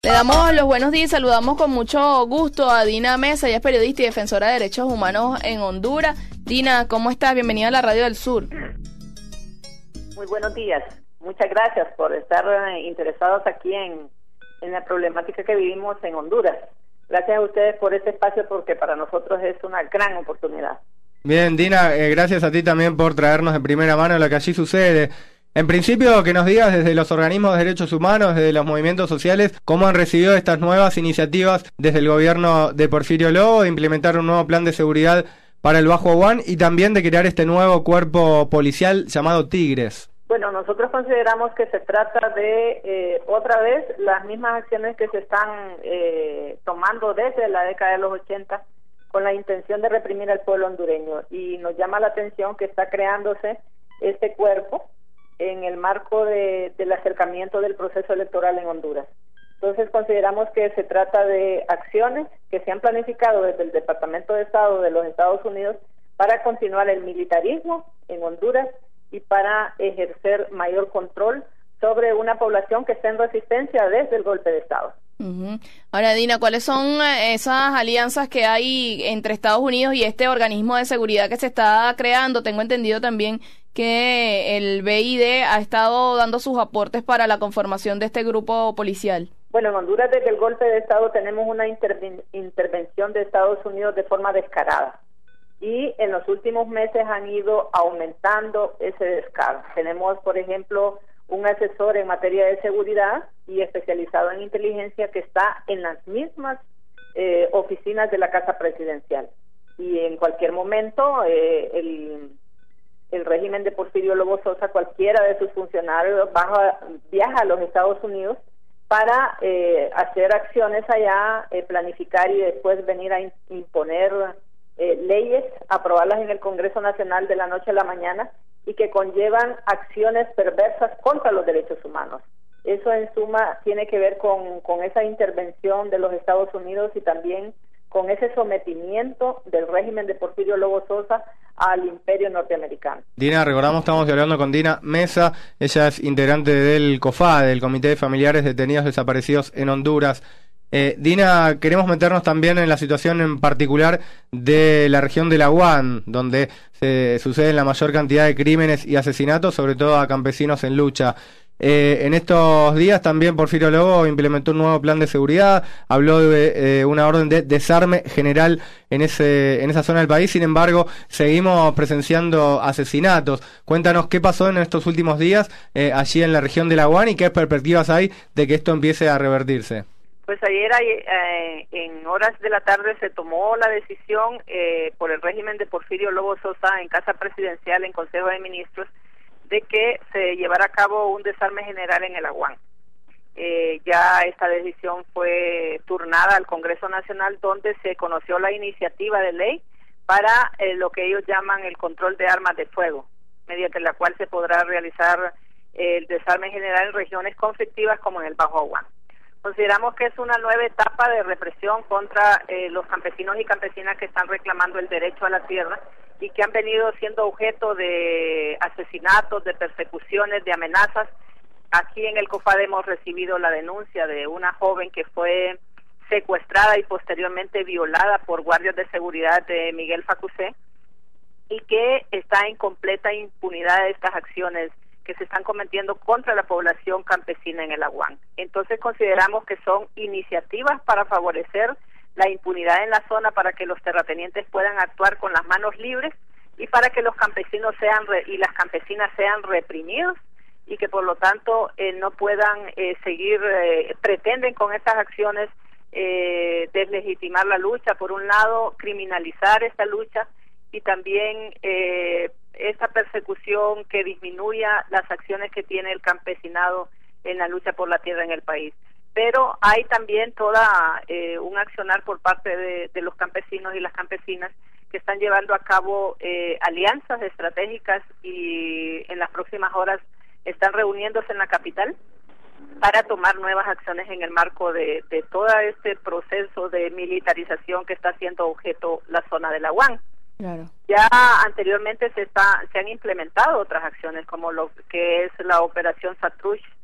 Le damos los buenos días y saludamos con mucho gusto a Dina Mesa, ella es periodista y defensora de derechos humanos en Honduras. Dina, ¿cómo estás? Bienvenida a la Radio del Sur. Muy buenos días. Muchas gracias por estar interesados aquí en la problemática que vivimos en Honduras. Gracias a ustedes por este espacio porque para nosotros es una gran oportunidad. Bien, Dina, gracias a ti también por traernos de primera mano lo que allí sucede. En principio, que nos digas desde los organismos de derechos humanos, desde los movimientos sociales, cómo han recibido estas nuevas iniciativas desde el gobierno de Porfirio Lobo de implementar un nuevo plan de seguridad para el Bajo Aguán y también de crear este nuevo cuerpo policial llamado Tigres. Bueno, nosotros consideramos que se trata de, otra vez, las mismas acciones que se están tomando desde la década de los 80 con la intención de reprimir al pueblo hondureño. Y nos llama la atención que está creándose este cuerpo en el marco del acercamiento del proceso electoral en Honduras. Entonces consideramos que se trata de acciones que se han planificado desde el Departamento de Estado de los Estados Unidos para continuar el militarismo en Honduras y para ejercer mayor control sobre una población que está en resistencia desde el golpe de Estado. Ahora, Dina, ¿cuáles son esas alianzas que hay entre Estados Unidos y este organismo de seguridad que se está creando? Tengo entendido también que el BID ha estado dando sus aportes para la conformación de este grupo policial. Bueno, en Honduras desde el golpe de Estado tenemos una intervención de Estados Unidos de forma descarada y en los últimos meses han ido aumentando ese descaro. Tenemos, por ejemplo, un asesor en materia de seguridad y especializado en inteligencia que está en las mismas oficinas de la Casa Presidencial. Y en cualquier momento el régimen de Porfirio Lobo Sosa, cualquiera de sus funcionarios viaja a los Estados Unidos para hacer acciones allá, planificar y después venir a imponer leyes, aprobarlas en el Congreso Nacional de la noche a la mañana y que conllevan acciones perversas contra los derechos humanos. Eso en suma tiene que ver con esa intervención de los Estados Unidos y también con ese sometimiento del régimen de Porfirio Lobo Sosa al imperio norteamericano. Dina, recordamos, estamos hablando con Dina Mesa, ella es integrante del COFADE, del Comité de Familiares Detenidos Desaparecidos en Honduras. Dina, queremos meternos también en la situación en particular de la región de la UAN, donde se suceden la mayor cantidad de crímenes y asesinatos, sobre todo a campesinos en lucha. En estos días también Porfirio Lobo implementó un nuevo plan de seguridad, habló de una orden de desarme general en esa zona del país. Sin embargo, seguimos presenciando asesinatos. Cuéntanos qué pasó en estos últimos días allí en la región de la UAN y qué perspectivas hay de que esto empiece a revertirse. Pues ayer en horas de la tarde se tomó la decisión por el régimen de Porfirio Lobo Sosa en Casa Presidencial, en Consejo de Ministros, de que se llevara a cabo un desarme general en el Aguán. Ya esta decisión fue turnada al Congreso Nacional, donde se conoció la iniciativa de ley para lo que ellos llaman el control de armas de fuego, mediante la cual se podrá realizar el desarme general en regiones conflictivas como en el Bajo Aguán. Consideramos que es una nueva etapa de represión contra los campesinos y campesinas que están reclamando el derecho a la tierra y que han venido siendo objeto de asesinatos, de persecuciones, de amenazas. Aquí en el COFADE hemos recibido la denuncia de una joven que fue secuestrada y posteriormente violada por guardias de seguridad de Miguel Facusé y que está en completa impunidad de estas acciones que se están cometiendo contra la población campesina en el Aguán. Entonces consideramos que son iniciativas para favorecer la impunidad en la zona, para que los terratenientes puedan actuar con las manos libres y para que los campesinos y las campesinas sean reprimidos y que por lo tanto no puedan pretenden con estas acciones deslegitimar la lucha, por un lado criminalizar esta lucha y también esta persecución que disminuya las acciones que tiene el campesinado en la lucha por la tierra en el país. Pero hay también toda un accionar por parte de los campesinos y las campesinas que están llevando a cabo alianzas estratégicas y en las próximas horas están reuniéndose en la capital para tomar nuevas acciones en el marco de todo este proceso de militarización que está haciendo objeto la zona de la UAN. Claro. Ya anteriormente se han implementado otras acciones como lo que es la operación Satrush,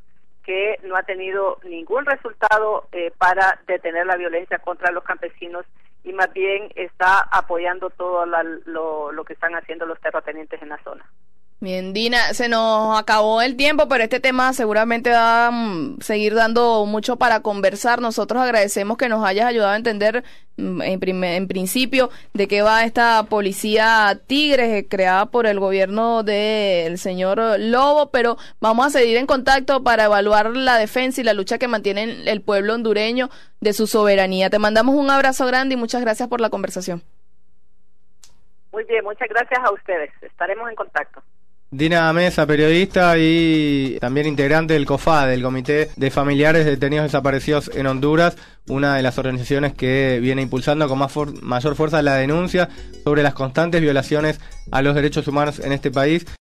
que no ha tenido ningún resultado para detener la violencia contra los campesinos y más bien está apoyando todo lo que están haciendo los terratenientes en la zona. Bien, Dina, se nos acabó el tiempo, pero este tema seguramente va a seguir dando mucho para conversar. Nosotros agradecemos que nos hayas ayudado a entender en principio de qué va esta policía Tigres creada por el gobierno del señor Lobo, pero vamos a seguir en contacto para evaluar la defensa y la lucha que mantiene el pueblo hondureño de su soberanía. Te mandamos un abrazo grande y muchas gracias por la conversación. Muy bien, muchas gracias a ustedes. Estaremos en contacto. Dina Mesa, periodista y también integrante del COFAD, del Comité de Familiares de Detenidos Desaparecidos en Honduras, una de las organizaciones que viene impulsando con mayor fuerza la denuncia sobre las constantes violaciones a los derechos humanos en este país.